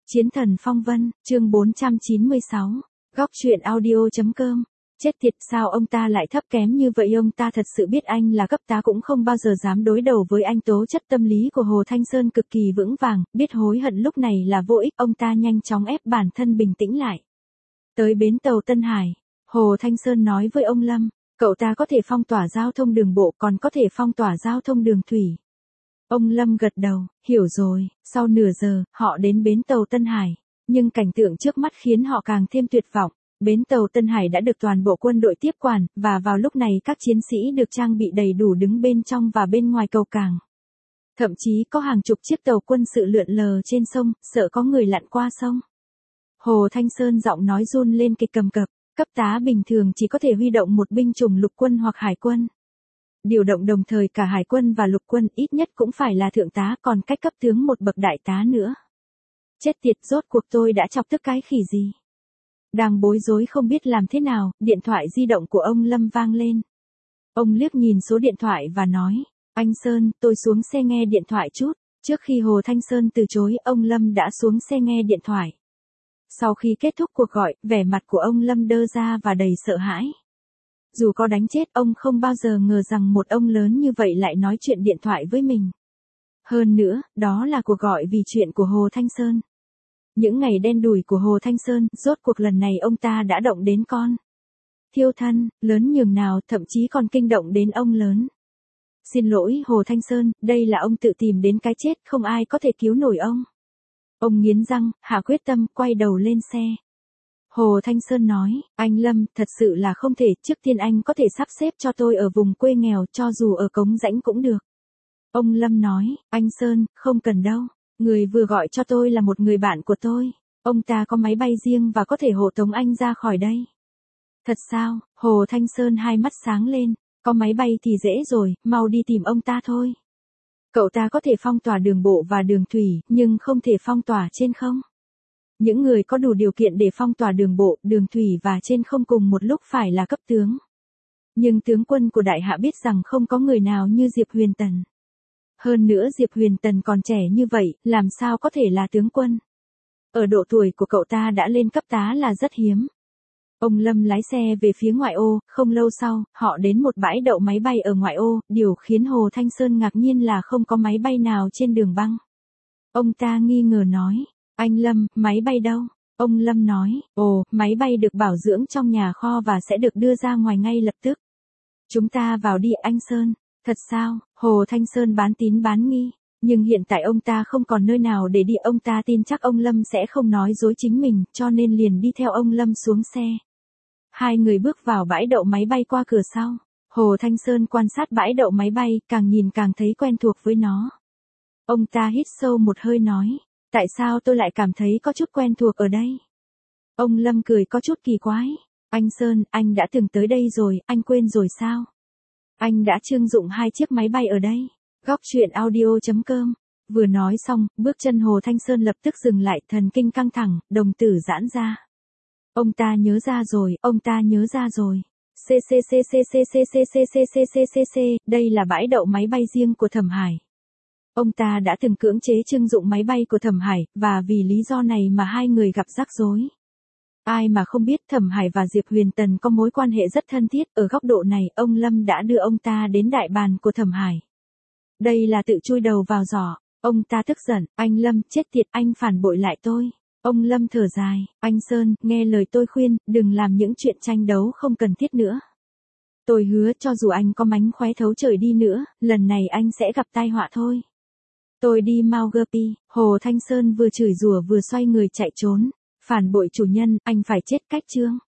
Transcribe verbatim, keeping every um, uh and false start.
Chiến thần phong vân, chương bốn trăm chín mươi sáu, góc truyện audio.com. Chết tiệt, sao ông ta lại thấp kém như vậy? Ông ta thật sự biết anh là cấp tá cũng không bao giờ dám đối đầu với anh. Tố chất tâm lý của Hồ Thanh Sơn cực kỳ vững vàng, biết hối hận lúc này là vô ích, ông ta nhanh chóng ép bản thân bình tĩnh lại. Tới bến tàu Tân Hải, Hồ Thanh Sơn nói với ông Lâm, cậu ta có thể phong tỏa giao thông đường bộ, còn có thể phong tỏa giao thông đường thủy. Ông Lâm gật đầu, hiểu rồi. Sau nửa giờ, họ đến bến tàu Tân Hải, nhưng cảnh tượng trước mắt khiến họ càng thêm tuyệt vọng. Bến tàu Tân Hải đã được toàn bộ quân đội tiếp quản, và vào lúc này các chiến sĩ được trang bị đầy đủ đứng bên trong và bên ngoài cầu cảng. Thậm chí có hàng chục chiếc tàu quân sự lượn lờ trên sông, sợ có người lặn qua sông. Hồ Thanh Sơn giọng nói run lên kịch cầm cập, cấp tá bình thường chỉ có thể huy động một binh chủng lục quân hoặc hải quân. Điều động đồng thời cả hải quân và lục quân ít nhất cũng phải là thượng tá, còn cách cấp tướng một bậc đại tá nữa. Chết tiệt, rốt cuộc tôi đã chọc tức cái khỉ gì? Đang bối rối không biết làm thế nào, điện thoại di động của ông Lâm vang lên. Ông liếc nhìn số điện thoại và nói, anh Sơn, tôi xuống xe nghe điện thoại chút. Trước khi Hồ Thanh Sơn từ chối, ông Lâm đã xuống xe nghe điện thoại. Sau khi kết thúc cuộc gọi, vẻ mặt của ông Lâm đơ ra và đầy sợ hãi. Dù có đánh chết, ông không bao giờ ngờ rằng một ông lớn như vậy lại nói chuyện điện thoại với mình. Hơn nữa, đó là cuộc gọi vì chuyện của Hồ Thanh Sơn. Những ngày đen đủi của Hồ Thanh Sơn, rốt cuộc lần này ông ta đã động đến con thiêu thân, lớn nhường nào, thậm chí còn kinh động đến ông lớn. Xin lỗi Hồ Thanh Sơn, đây là ông tự tìm đến cái chết, không ai có thể cứu nổi ông. Ông nghiến răng, hạ quyết tâm, quay đầu lên xe. Hồ Thanh Sơn nói, anh Lâm, thật sự là không thể, trước tiên anh có thể sắp xếp cho tôi ở vùng quê nghèo, cho dù ở Cống Rãnh cũng được. Ông Lâm nói, anh Sơn, không cần đâu, người vừa gọi cho tôi là một người bạn của tôi, ông ta có máy bay riêng và có thể hộ tống anh ra khỏi đây. Thật sao? Hồ Thanh Sơn hai mắt sáng lên, có máy bay thì dễ rồi, mau đi tìm ông ta thôi. Cậu ta có thể phong tỏa đường bộ và đường thủy, nhưng không thể phong tỏa trên không. Những người có đủ điều kiện để phong tỏa đường bộ, đường thủy và trên không cùng một lúc phải là cấp tướng. Nhưng tướng quân của Đại Hạ biết rằng không có người nào như Diệp Huyền Tần. Hơn nữa Diệp Huyền Tần còn trẻ như vậy, làm sao có thể là tướng quân? Ở độ tuổi của cậu ta đã lên cấp tá là rất hiếm. Ông Lâm lái xe về phía ngoại ô, không lâu sau, họ đến một bãi đậu máy bay ở ngoại ô, điều khiến Hồ Thanh Sơn ngạc nhiên là không có máy bay nào trên đường băng. Ông ta nghi ngờ nói, anh Lâm, máy bay đâu? Ông Lâm nói, ồ, máy bay được bảo dưỡng trong nhà kho và sẽ được đưa ra ngoài ngay lập tức. Chúng ta vào đi anh Sơn. Thật sao? Hồ Thanh Sơn bán tín bán nghi. Nhưng hiện tại ông ta không còn nơi nào để đi, ông ta tin chắc ông Lâm sẽ không nói dối chính mình, cho nên liền đi theo ông Lâm xuống xe. Hai người bước vào bãi đậu máy bay qua cửa sau. Hồ Thanh Sơn quan sát bãi đậu máy bay, càng nhìn càng thấy quen thuộc với nó. Ông ta hít sâu một hơi nói, tại sao tôi lại cảm thấy có chút quen thuộc ở đây? Ông Lâm cười có chút kỳ quái. Anh Sơn, anh đã từng tới đây rồi, anh quên rồi sao? Anh đã trưng dụng hai chiếc máy bay ở đây. Góc truyện audio.com. Vừa nói xong, bước chân Hồ Thanh Sơn lập tức dừng lại, thần kinh căng thẳng, đồng tử giãn ra. Ông ta nhớ ra rồi, ông ta nhớ ra rồi. CCCCCCCCCCCCC, đây là bãi đậu máy bay riêng của Thẩm Hải. Ông ta đã từng cưỡng chế trưng dụng máy bay của Thẩm Hải, và vì lý do này mà hai người gặp rắc rối. Ai mà không biết Thẩm Hải và Diệp Huyền Tần có mối quan hệ rất thân thiết, ở góc độ này, ông Lâm đã đưa ông ta đến đại bàn của Thẩm Hải. Đây là tự chui đầu vào giỏ, ông ta tức giận, anh Lâm, chết tiệt, anh phản bội lại tôi. Ông Lâm thở dài, anh Sơn, nghe lời tôi khuyên, đừng làm những chuyện tranh đấu không cần thiết nữa. Tôi hứa cho dù anh có mánh khóe thấu trời đi nữa, lần này anh sẽ gặp tai họa thôi. Tôi đi mau Guppy. Hồ Thanh Sơn vừa chửi rủa vừa xoay người chạy trốn. Phản bội chủ nhân, anh phải chết cách chương.